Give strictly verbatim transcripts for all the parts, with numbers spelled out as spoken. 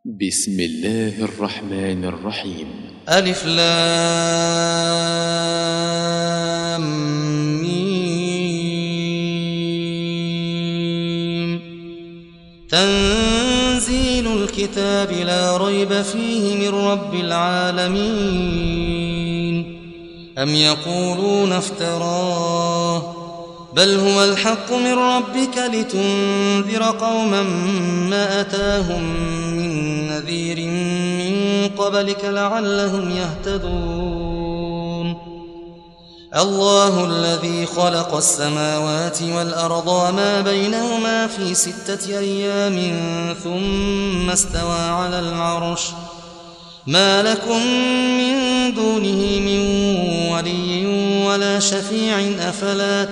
بسم الله الرحمن الرحيم. ألف لام ميم. تنزيل الكتاب لا ريب فيه من رب العالمين. أم يقولون افتراه بل هو الحق من ربك لتنذر قوما ما أتاهم من نذير من قبلك لعلهم يهتدون. الله الذي خلق السماوات والأرض وما بينهما في ستة أيام ثم استوى على العرش ما لكم من دونه من ولي ولا شفيع أفلا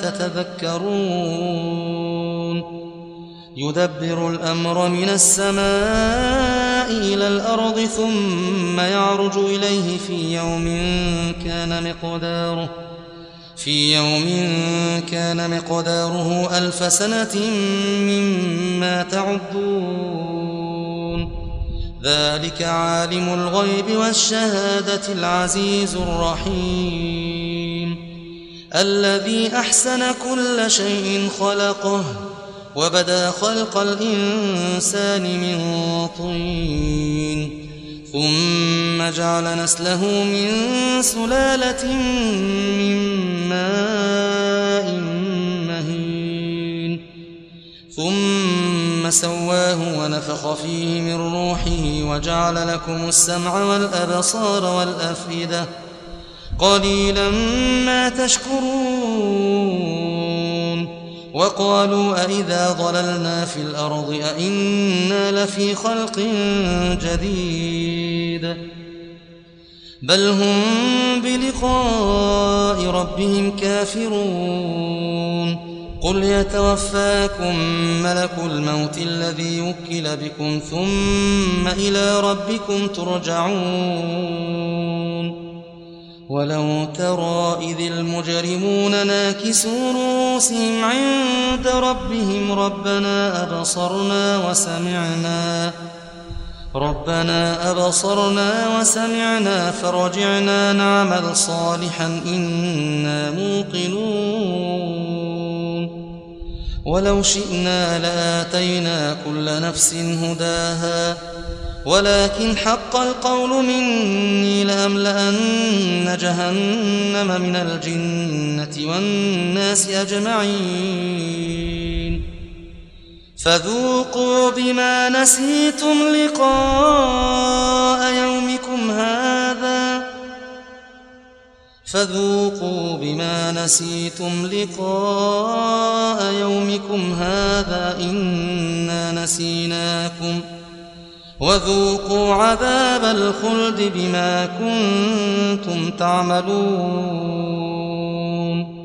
تتذكرون. يدبر الأمر من السماء إلى الأرض ثم يعرج إليه في يوم كان مقداره في يوم كان مقداره ألف سنة مما تعدون. ذلك عالم الغيب والشهادة العزيز الرحيم الذي أحسن كل شيء خلقه وبدأ خلق الإنسان من طين ثم جعل نسله من سلالة من ماء مهين ثم سواه ونفخ فيه من روحه وجعل لكم السمع والأبصار والأفئدة قليلا ما تشكرون. وقالوا أئذا ضللنا في الأرض أئنا لفي خلق جديد بل هم بلقاء ربهم كافرون. قل يتوفاكم ملك الموت الذي وكل بكم ثم إلى ربكم ترجعون. ولو ترى إذ المجرمون ناكسوا رؤوسهم عند ربهم ربنا أبصرنا وسمعنا ربنا أبصرنا وسمعنا فرجعنا نعمل صالحا إنا موقنون. ولو شئنا لآتينا كل نفس هداها ولكن حق القول مني لأملأن جهنم من الجنة والناس أجمعين. فذوقوا بما نسيتم لقاء يومكم هذا فذوقوا بما نسيتم لقاء يومكم هذا إنا نسيناكم وذوقوا عذاب الخلد بما كنتم تعملون.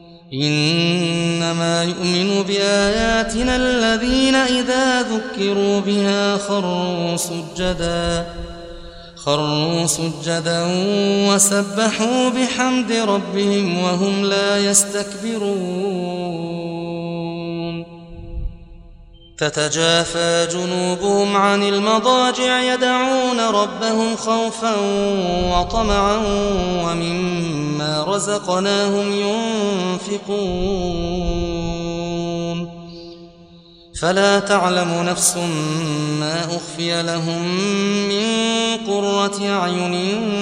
إنما يؤمن بآياتنا الذين إذا ذكروا بها خروا سجدا خروا سجدا وسبحوا بحمد ربهم وهم لا يستكبرون. تتجافى جنوبهم عن المضاجع يدعون ربهم خوفا وطمعا ومما رزقناهم ينفقون. فلا تعلم نفس ما أخفي لهم من قرة أعين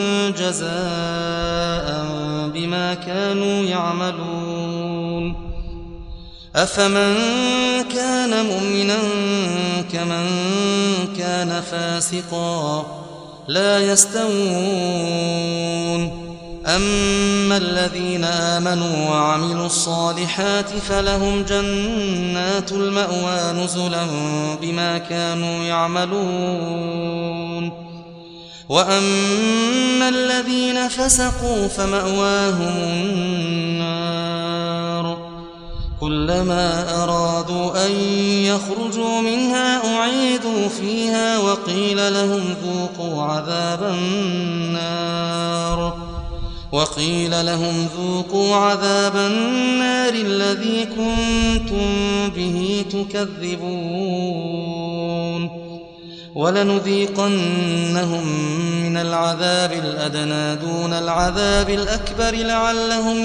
جزاء بما كانوا يعملون. أفمن كان مؤمنا كمن كان فاسقا لا يستوون. أما الذين آمنوا وعملوا الصالحات فلهم جنات المأوى نزلا بما كانوا يعملون. وأما الذين فسقوا فمأواهم النار كلما أرادوا أن يخرجوا منها أعيدوا فيها وقيل لهم ذوقوا عذاب النار وقيل لهم ذوقوا عذاب النار الذي كنتم به تكذبون. ولنذيقنهم من العذاب الأدنى دون العذاب الأكبر لعلهم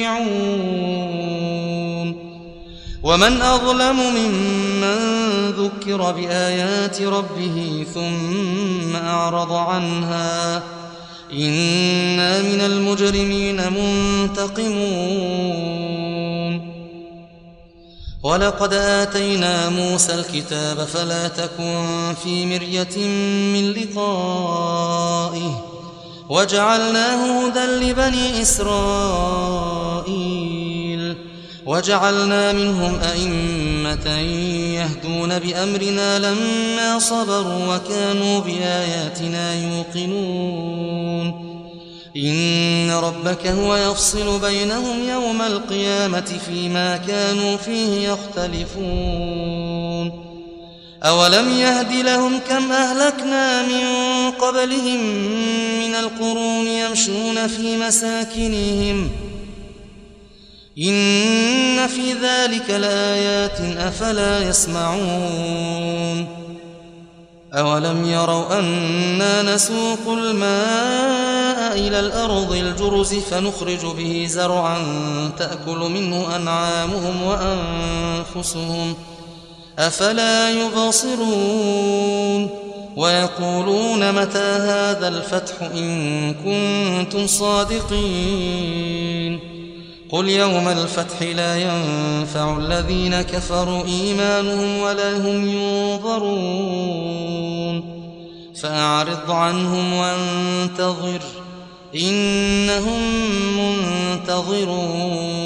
يرجعون ومن أظلم ممن ذكر بآيات ربه ثم أعرض عنها إنا من المجرمين منتقمون ولقد آتينا موسى الكتاب فلا تكن في مرية من لقائه وجعلناه هدى لبني إسرائيل وجعلنا منهم أئمة يهدون بأمرنا لما صبروا وكانوا بآياتنا يوقنون إن ربك هو يفصل بينهم يوم القيامة فيما كانوا فيه يختلفون أولم يهد لهم كم أهلكنا من قبلهم من القرون يمشون في مساكنهم إن في ذلك لآيات أفلا يسمعون أولم يروا أنا نسوق الماء إلى الأرض الجرز فنخرج به زرعا تأكل منه أنعامهم وأنفسهم أفلا يبصرون ويقولون متى هذا الفتح إن كنتم صادقين قل يوم الفتح لا ينفع الذين كفروا إيمانهم ولا هم ينظرون فأعرض عنهم وانتظر إنهم منتظرون